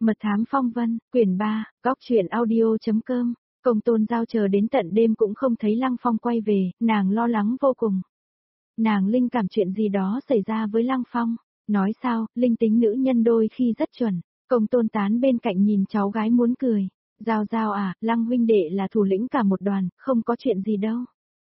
Mật thám phong vân, quyển 3, góc truyện audio.com. Công Tôn Giao chờ đến tận đêm cũng không thấy Lăng Phong quay về, nàng lo lắng vô cùng. Nàng linh cảm chuyện gì đó xảy ra với Lăng Phong. Nói sao, linh tính nữ nhân đôi khi rất chuẩn. Công Tôn Tán bên cạnh nhìn cháu gái muốn cười. Giao Giao à, Lăng huynh đệ là thủ lĩnh cả một đoàn, không có chuyện gì đâu.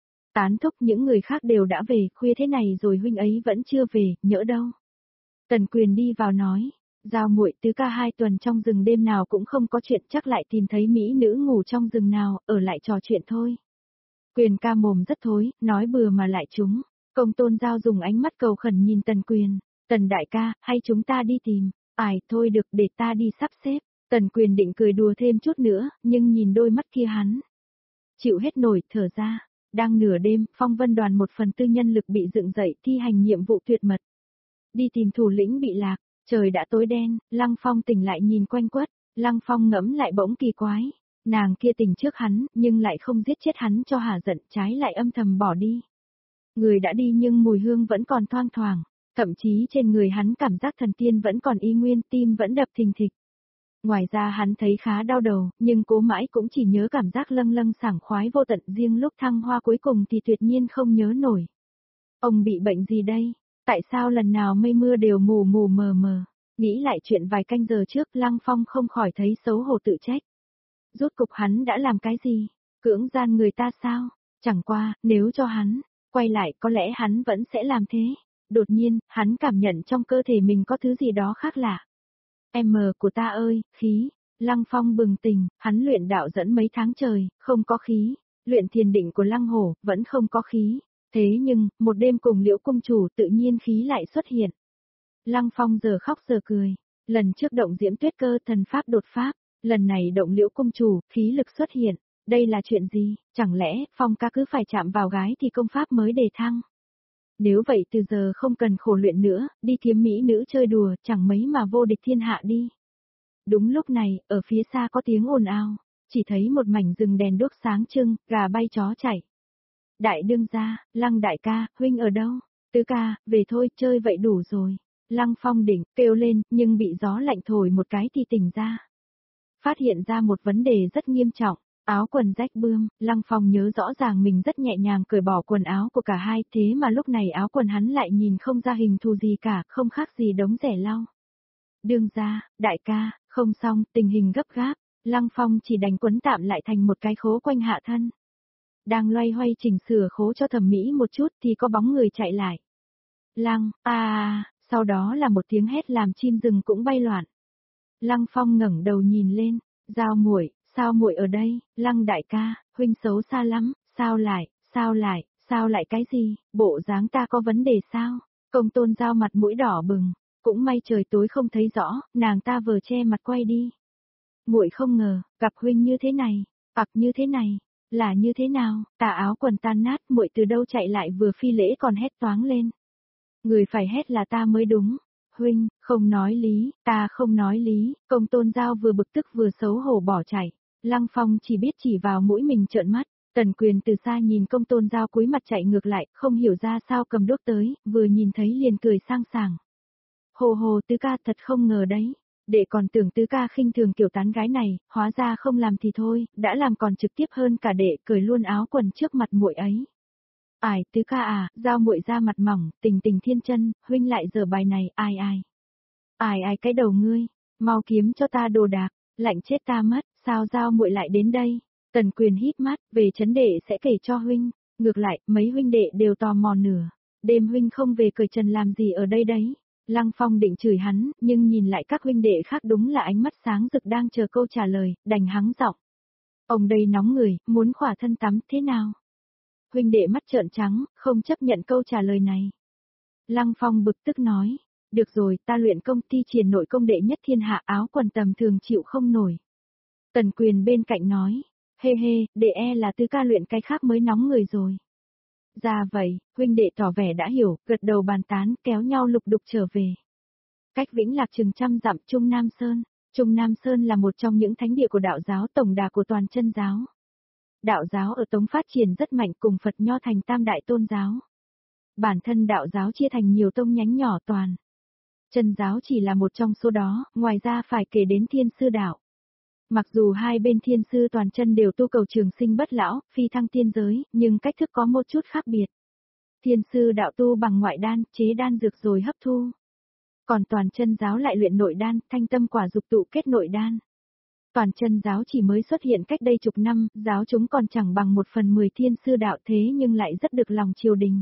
Tán thúc những người khác đều đã về, khuya thế này rồi huynh ấy vẫn chưa về, nhỡ đâu. Tần Quyền đi vào nói. Giao muội tứ ca 2 tuần trong rừng đêm nào cũng không có chuyện, chắc lại tìm thấy mỹ nữ ngủ trong rừng nào, ở lại trò chuyện thôi. Quyền ca mồm rất thối, nói bừa mà lại trúng. Công Tôn Giao dùng ánh mắt cầu khẩn nhìn Tần Quyền. Tần đại ca, hay chúng ta đi tìm? Ai, thôi được, để ta đi sắp xếp. Tần Quyền định cười đùa thêm chút nữa, nhưng nhìn đôi mắt kia hắn. Chịu hết nổi, thở ra. Đang nửa đêm, Phong Vân đoàn 1/4 nhân lực bị dựng dậy thi hành nhiệm vụ tuyệt mật. Đi tìm thủ lĩnh bị lạc. Trời đã tối đen, Lăng Phong tỉnh lại nhìn quanh quất, Lăng Phong ngẫm lại bỗng kỳ quái. Nàng kia tỉnh trước hắn, nhưng lại không giết chết hắn cho hả giận, trái lại âm thầm bỏ đi. Người đã đi nhưng mùi hương vẫn còn thoang thoảng, thậm chí trên người hắn cảm giác thần tiên vẫn còn y nguyên, tim vẫn đập thình thịch. Ngoài ra hắn thấy khá đau đầu, nhưng cố mãi cũng chỉ nhớ cảm giác lâng lâng sảng khoái vô tận, riêng lúc thăng hoa cuối cùng thì tuyệt nhiên không nhớ nổi. Ông bị bệnh gì đây? Tại sao lần nào mây mưa đều mù mù mờ mờ? Nghĩ lại chuyện vài canh giờ trước, Lăng Phong không khỏi thấy xấu hổ tự trách. Rốt cục hắn đã làm cái gì? Cưỡng gian người ta sao? Chẳng qua, nếu cho hắn quay lại có lẽ hắn vẫn sẽ làm thế. Đột nhiên, hắn cảm nhận trong cơ thể mình có thứ gì đó khác lạ. Em của ta ơi, khí. Lăng Phong bừng tỉnh, hắn luyện đạo dẫn mấy tháng trời, không có khí. Luyện thiền định của Lăng Hổ, vẫn không có khí. Thế nhưng, một đêm cùng Liễu Cung Chủ tự nhiên khí lại xuất hiện. Lăng Phong giờ khóc giờ cười. Lần trước động Diễm Tuyết Cơ thần pháp đột pháp, lần này động Liễu Cung Chủ, khí lực xuất hiện. Đây là chuyện gì? Chẳng lẽ, Phong ca cứ phải chạm vào gái thì công pháp mới đề thăng? Nếu vậy từ giờ không cần khổ luyện nữa, đi kiếm mỹ nữ chơi đùa, chẳng mấy mà vô địch thiên hạ đi. Đúng lúc này, ở phía xa có tiếng ồn ào, chỉ thấy một mảnh rừng đèn đuốc sáng trưng, gà bay chó chạy. Đại đương gia, Lăng đại ca, huynh ở đâu? Tứ ca, về thôi, chơi vậy đủ rồi. Lăng Phong đỉnh, kêu lên, nhưng bị gió lạnh thổi một cái thì tỉnh ra. Phát hiện ra một vấn đề rất nghiêm trọng, áo quần rách bươm, Lăng Phong nhớ rõ ràng mình rất nhẹ nhàng cởi bỏ quần áo của cả hai, thế mà lúc này áo quần hắn lại nhìn không ra hình thù gì cả, không khác gì đống rẻ lau. Đương gia, đại ca, không xong, tình hình gấp gáp, Lăng Phong chỉ đành quấn tạm lại thành một cái khố quanh hạ thân. Đang loay hoay chỉnh sửa khố cho thẩm mỹ một chút thì có bóng người chạy lại. Lăng, sau đó là một tiếng hét làm chim rừng cũng bay loạn. Lăng Phong ngẩng đầu nhìn lên, Giao muội, sao muội ở đây? Lăng đại ca, huynh xấu xa lắm, sao lại cái gì? Bộ dáng ta có vấn đề sao? Công Tôn Giao mặt mũi đỏ bừng, cũng may trời tối không thấy rõ, nàng ta vừa che mặt quay đi. Muội không ngờ, gặp huynh như thế này, hoặc như thế này. Là như thế nào? Tà áo quần tan nát, muội từ đâu chạy lại vừa phi lễ còn hét toáng lên. Người phải hét là ta mới đúng. Huynh, không nói lý, ta không nói lý. Công Tôn Giao vừa bực tức vừa xấu hổ bỏ chạy. Lăng Phong chỉ biết chỉ vào mũi mình trợn mắt. Tần Quyền từ xa nhìn Công Tôn Giao cúi mặt chạy ngược lại, không hiểu ra sao cầm đốt tới, vừa nhìn thấy liền cười sang sảng. Hồ hồ tứ ca, thật không ngờ đấy. Đệ còn tưởng tứ ca khinh thường kiểu tán gái này, hóa ra không làm thì thôi, đã làm còn trực tiếp hơn cả đệ cởi luôn áo quần trước mặt muội ấy. Ai, tứ ca à, Giao muội ra mặt mỏng, tình tình thiên chân, huynh lại dở bài này, ai cái đầu ngươi, mau kiếm cho ta đồ đạc, lạnh chết ta mất, sao Giao muội lại đến đây? Tần Quyền hít mắt, về chấn đệ sẽ kể cho huynh, ngược lại, mấy huynh đệ đều tò mò nửa, đêm huynh không về cởi trần làm gì ở đây đấy? Lăng Phong định chửi hắn, nhưng nhìn lại các huynh đệ khác đúng là ánh mắt sáng rực đang chờ câu trả lời, đành hắng giọng. Ông đây nóng người, muốn khỏa thân tắm thế nào? Huynh đệ mắt trợn trắng, không chấp nhận câu trả lời này. Lăng Phong bực tức nói, được rồi, ta luyện công ty triển nội công đệ nhất thiên hạ, áo quần tầm thường chịu không nổi. Tần Quyền bên cạnh nói, hê, đệ là tứ ca luyện cái khác mới nóng người rồi. Ra vậy, huynh đệ tỏ vẻ đã hiểu, gật đầu bàn tán, kéo nhau lục đục trở về. Cách Vĩnh Lạc chừng 100 dặm, Trung Nam Sơn. Trung Nam Sơn là một trong những thánh địa của đạo giáo, tổng đà của toàn chân giáo. Đạo giáo ở Tống phát triển rất mạnh, cùng Phật Nho thành tam đại tôn giáo. Bản thân đạo giáo chia thành nhiều tông nhánh nhỏ toàn. Chân giáo chỉ là một trong số đó, ngoài ra phải kể đến thiên sư đạo. Mặc dù hai bên thiên sư toàn chân đều tu cầu trường sinh bất lão, phi thăng tiên giới, nhưng cách thức có một chút khác biệt. Thiên sư đạo tu bằng ngoại đan, chế đan dược rồi hấp thu. Còn toàn chân giáo lại luyện nội đan, thanh tâm quả dục tụ kết nội đan. Toàn chân giáo chỉ mới xuất hiện cách đây chục năm, giáo chúng còn chẳng bằng 1/10 thiên sư đạo thế nhưng lại rất được lòng triều đình.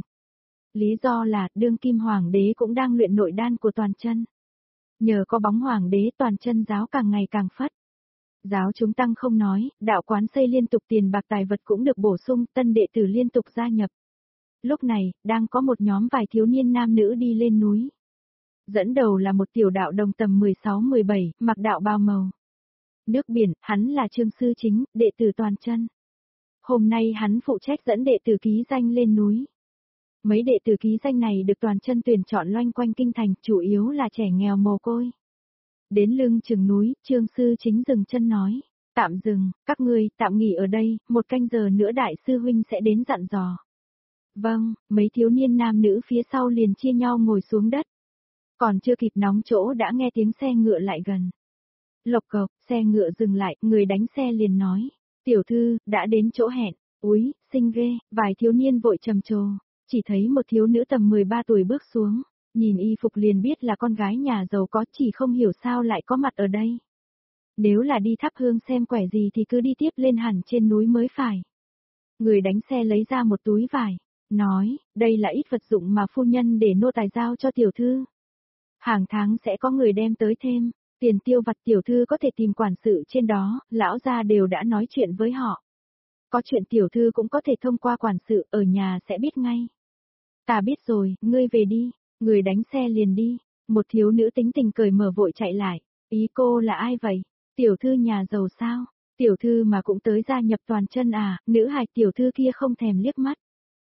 Lý do là, đương kim hoàng đế cũng đang luyện nội đan của toàn chân. Nhờ có bóng hoàng đế toàn chân giáo càng ngày càng phất. Giáo chúng tăng không nói, đạo quán xây liên tục tiền bạc tài vật cũng được bổ sung, tân đệ tử liên tục gia nhập. Lúc này, đang có một nhóm vài thiếu niên nam nữ đi lên núi. Dẫn đầu là một tiểu đạo đồng tầm 16-17, mặc đạo bào màu. Nước biển, hắn là Trương Sư Chính, đệ tử toàn chân. Hôm nay hắn phụ trách dẫn đệ tử ký danh lên núi. Mấy đệ tử ký danh này được toàn chân tuyển chọn loanh quanh kinh thành, chủ yếu là trẻ nghèo mồ côi. Đến lưng chừng núi, Trương Sư Chính dừng chân nói, tạm dừng, các ngươi tạm nghỉ ở đây, 1 canh giờ nữa đại sư huynh sẽ đến dặn dò. Vâng, mấy thiếu niên nam nữ phía sau liền chia nhau ngồi xuống đất. Còn chưa kịp nóng chỗ đã nghe tiếng xe ngựa lại gần. Lộc cộc, xe ngựa dừng lại, người đánh xe liền nói, tiểu thư, đã đến chỗ hẹn. Úi, xinh ghê, vài thiếu niên vội trầm trồ, chỉ thấy một thiếu nữ tầm 13 tuổi bước xuống, nhìn y phục liền biết là con gái nhà giàu có, chỉ không hiểu sao lại có mặt ở đây. Nếu là đi thắp hương xem quẻ gì thì cứ đi tiếp lên hẳn trên núi mới phải. Người đánh xe lấy ra một túi vải, nói, đây là ít vật dụng mà phu nhân để nô tài giao cho tiểu thư. Hàng tháng sẽ có người đem tới thêm, tiền tiêu vặt tiểu thư có thể tìm quản sự trên đó, lão gia đều đã nói chuyện với họ. Có chuyện tiểu thư cũng có thể thông qua quản sự, ở nhà sẽ biết ngay. Ta biết rồi, ngươi về đi, người đánh xe liền đi, một thiếu nữ tính tình cởi mở vội chạy lại, ý cô là ai vậy? Tiểu thư nhà giàu sao? Tiểu thư mà cũng tới gia nhập toàn chân à, nữ hài tiểu thư kia không thèm liếc mắt.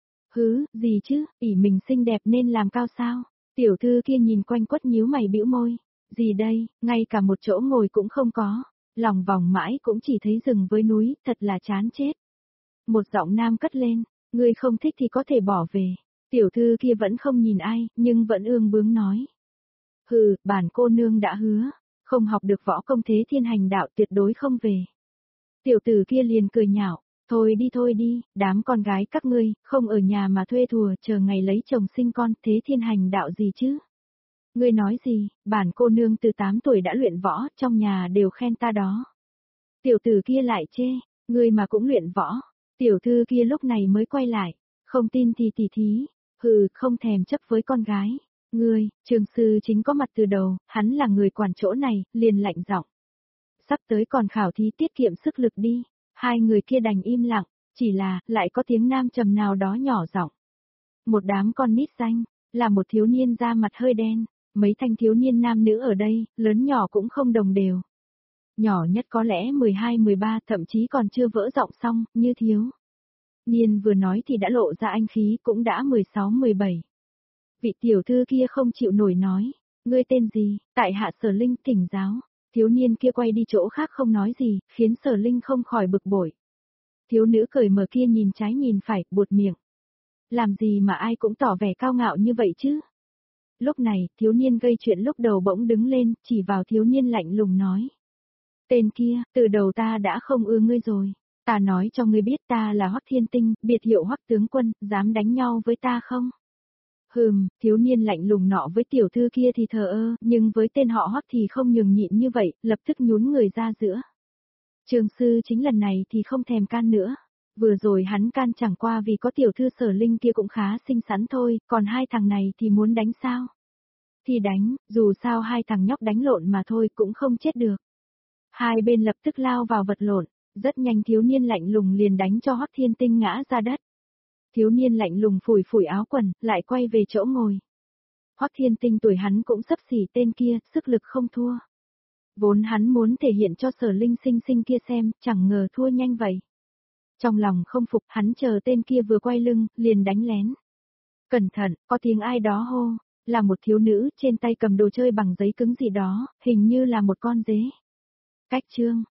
Hứ, gì chứ, ỷ mình xinh đẹp nên làm cao sao? Tiểu thư kia nhìn quanh quất nhíu mày bĩu môi, gì đây, ngay cả một chỗ ngồi cũng không có, lòng vòng mãi cũng chỉ thấy rừng với núi, thật là chán chết. Một giọng nam cất lên, ngươi không thích thì có thể bỏ về. Tiểu thư kia vẫn không nhìn ai, nhưng vẫn ương bướng nói. Hừ, bản cô nương đã hứa, không học được võ công thế thiên hành đạo tuyệt đối không về. Tiểu tử kia liền cười nhạo, thôi đi, đám con gái các ngươi, không ở nhà mà thuê thùa chờ ngày lấy chồng sinh con, thế thiên hành đạo gì chứ? Ngươi nói gì, bản cô nương từ 8 tuổi đã luyện võ, trong nhà đều khen ta đó. Tiểu tử kia lại chê, ngươi mà cũng luyện võ. Tiểu thư kia lúc này mới quay lại, không tin thì tỉ thí, hừ, không thèm chấp với con gái. Ngươi, Trương Sư Chính có mặt từ đầu, hắn là người quản chỗ này, liền lạnh giọng. Sắp tới còn khảo thí tiết kiệm sức lực đi, hai người kia đành im lặng, chỉ là, lại có tiếng nam trầm nào đó nhỏ giọng. Một đám con nít xanh, là một thiếu niên da mặt hơi đen, mấy thanh thiếu niên nam nữ ở đây, lớn nhỏ cũng không đồng đều. Nhỏ nhất có lẽ 12-13, thậm chí còn chưa vỡ giọng xong, như thiếu niên vừa nói thì đã lộ ra anh khí, cũng đã 16-17. Vị tiểu thư kia không chịu nổi nói, ngươi tên gì, tại hạ Sở Linh thỉnh giáo. Thiếu niên kia quay đi chỗ khác không nói gì, khiến Sở Linh không khỏi bực bội. Thiếu nữ cởi mở kia nhìn trái nhìn phải, buột miệng. Làm gì mà ai cũng tỏ vẻ cao ngạo như vậy chứ? Lúc này, thiếu niên gây chuyện lúc đầu bỗng đứng lên, chỉ vào thiếu niên lạnh lùng nói. Tên kia, từ đầu ta đã không ưa ngươi rồi. Ta nói cho ngươi biết ta là Hoắc Thiên Tinh, biệt hiệu Hoắc tướng quân, dám đánh nhau với ta không? Thiếu niên lạnh lùng nọ với tiểu thư kia thì thờ ơ, nhưng với tên họ Hoắc thì không nhường nhịn như vậy, lập tức nhún người ra giữa. Trương Sư Chính lần này thì không thèm can nữa. Vừa rồi hắn can chẳng qua vì có tiểu thư Sở Linh kia cũng khá xinh xắn thôi, còn hai thằng này thì muốn đánh sao? Thì đánh, dù sao hai thằng nhóc đánh lộn mà thôi cũng không chết được. Hai bên lập tức lao vào vật lộn, rất nhanh thiếu niên lạnh lùng liền đánh cho Hoắc Thiên Tinh ngã ra đất. Thiếu niên lạnh lùng phủi phủi áo quần, lại quay về chỗ ngồi. Hoắc Thiên Tinh tuổi hắn cũng xấp xỉ tên kia, sức lực không thua. Vốn hắn muốn thể hiện cho Sở Linh xinh xinh kia xem, chẳng ngờ thua nhanh vậy. Trong lòng không phục, hắn chờ tên kia vừa quay lưng, liền đánh lén. Cẩn thận, có tiếng ai đó hô, là một thiếu nữ, trên tay cầm đồ chơi bằng giấy cứng gì đó, hình như là một con dế. Cách chương,